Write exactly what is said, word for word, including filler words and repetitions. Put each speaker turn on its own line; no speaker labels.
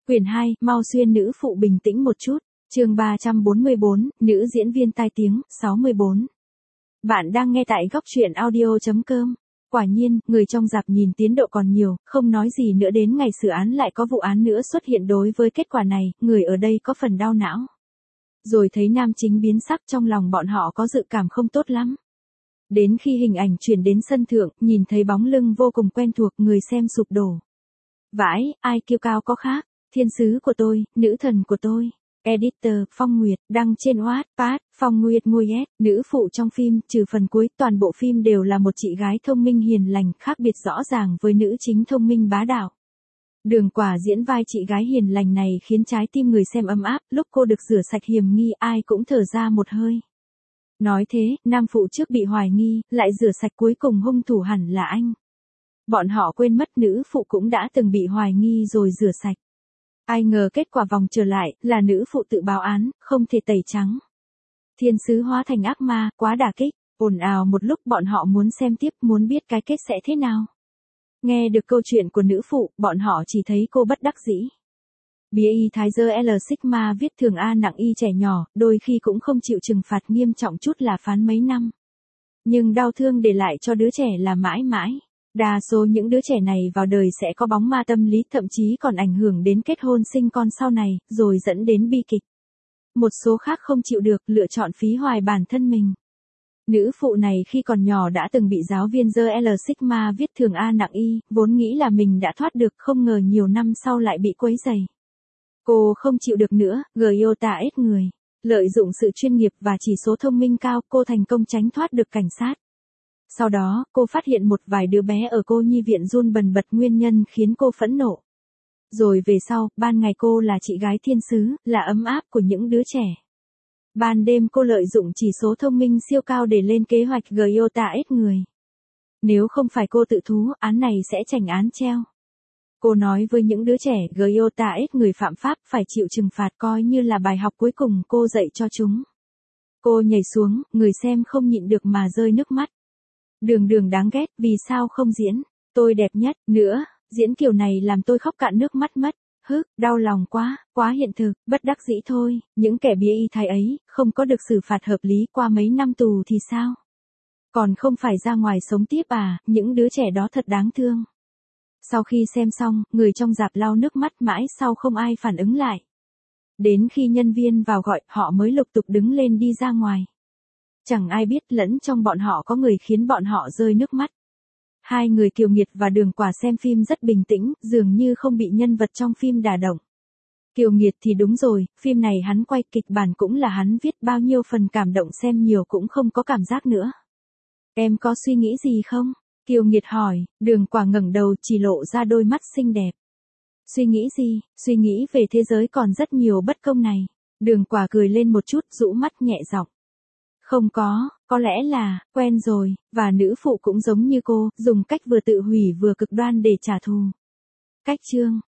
Quyển hai, mau xuyên nữ phụ bình tĩnh một chút. Chương ba trăm bốn mươi bốn, nữ diễn viên tai tiếng, sáu mươi bốn. Bạn đang nghe tại góc truyện audio chấm com. Quả nhiên, người trong rạp nhìn tiến độ còn nhiều, không nói gì nữa đến ngày xử án lại có vụ án nữa xuất hiện. Đối với kết quả này, người ở đây có phần đau não. Rồi thấy nam chính biến sắc, trong lòng bọn họ có dự cảm không tốt lắm. Đến khi hình ảnh chuyển đến sân thượng, nhìn thấy bóng lưng vô cùng quen thuộc, người xem sụp đổ. Vãi, ai kiêu cao có khác, thiên sứ của tôi, nữ thần của tôi. Editor, Phong Nguyệt, đăng trên Wattpad, Phong Nguyệt ngôi S, nữ phụ trong phim, trừ phần cuối, toàn bộ phim đều là một chị gái thông minh hiền lành, khác biệt rõ ràng với nữ chính thông minh bá đạo. Đường Quả diễn vai chị gái hiền lành này khiến trái tim người xem ấm áp, lúc cô được rửa sạch hiểm nghi ai cũng thở ra một hơi. Nói thế, nam phụ trước bị hoài nghi, lại rửa sạch cuối cùng hung thủ hẳn là anh. Bọn họ quên mất nữ phụ cũng đã từng bị hoài nghi rồi rửa sạch. Ai ngờ kết quả vòng trở lại, là nữ phụ tự báo án, không thể tẩy trắng. Thiên sứ hóa thành ác ma, quá đả kích, ồn ào một lúc bọn họ muốn xem tiếp, muốn biết cái kết sẽ thế nào. Nghe được câu chuyện của nữ phụ, bọn họ chỉ thấy cô bất đắc dĩ. Bia y thái dơ L Sigma viết thường A nặng y trẻ nhỏ, đôi khi cũng không chịu trừng phạt nghiêm trọng chút là phán mấy năm. Nhưng đau thương để lại cho đứa trẻ là mãi mãi. Đa số những đứa trẻ này vào đời sẽ có bóng ma tâm lý, thậm chí còn ảnh hưởng đến kết hôn sinh con sau này, rồi dẫn đến bi kịch. Một số khác không chịu được, lựa chọn phí hoài bản thân mình. Nữ phụ này khi còn nhỏ đã từng bị giáo viên dơ L Sigma viết thường A nặng y, vốn nghĩ là mình đã thoát được, không ngờ nhiều năm sau lại bị quấy rầy. Cô không chịu được nữa, Gyota ết người. Lợi dụng sự chuyên nghiệp và chỉ số thông minh cao, cô thành công tránh thoát được cảnh sát. Sau đó, cô phát hiện một vài đứa bé ở cô nhi viện run bần bật, nguyên nhân khiến cô phẫn nộ. Rồi về sau, ban ngày cô là chị gái thiên sứ, là ấm áp của những đứa trẻ. Ban đêm cô lợi dụng chỉ số thông minh siêu cao để lên kế hoạch Gyota ết người. Nếu không phải cô tự thú, án này sẽ chảnh án treo. Cô nói với những đứa trẻ Gyota ết người phạm pháp phải chịu trừng phạt, coi như là bài học cuối cùng cô dạy cho chúng. Cô nhảy xuống, người xem không nhịn được mà rơi nước mắt. Đường Đường đáng ghét, vì sao không diễn, tôi đẹp nhất, nữa, diễn kiểu này làm tôi khóc cạn nước mắt mất, hức, đau lòng quá, quá hiện thực, bất đắc dĩ thôi, những kẻ bia y thái ấy, không có được xử phạt hợp lý qua mấy năm tù thì sao? Còn không phải ra ngoài sống tiếp à, những đứa trẻ đó thật đáng thương. Sau khi xem xong, người trong rạp lau nước mắt mãi sau không ai phản ứng lại. Đến khi nhân viên vào gọi, họ mới lục tục đứng lên đi ra ngoài. Chẳng ai biết lẫn trong bọn họ có người khiến bọn họ rơi nước mắt. Hai người Kiều Nghiệt và Đường Quả xem phim rất bình tĩnh, dường như không bị nhân vật trong phim đả động. Kiều Nghiệt thì đúng rồi, phim này hắn quay, kịch bản cũng là hắn viết, bao nhiêu phần cảm động xem nhiều cũng không có cảm giác nữa. Em có suy nghĩ gì không? Kiều Nghiệt hỏi. Đường Quả ngẩng đầu, chỉ lộ ra đôi mắt xinh đẹp. Suy nghĩ gì? Suy nghĩ về thế giới còn rất nhiều bất công này. Đường Quả cười lên một chút, rũ mắt nhẹ giọng. Không có, có lẽ là, quen rồi, và nữ phụ cũng giống như cô, dùng cách vừa tự hủy vừa cực đoan để trả thù. Cách chương,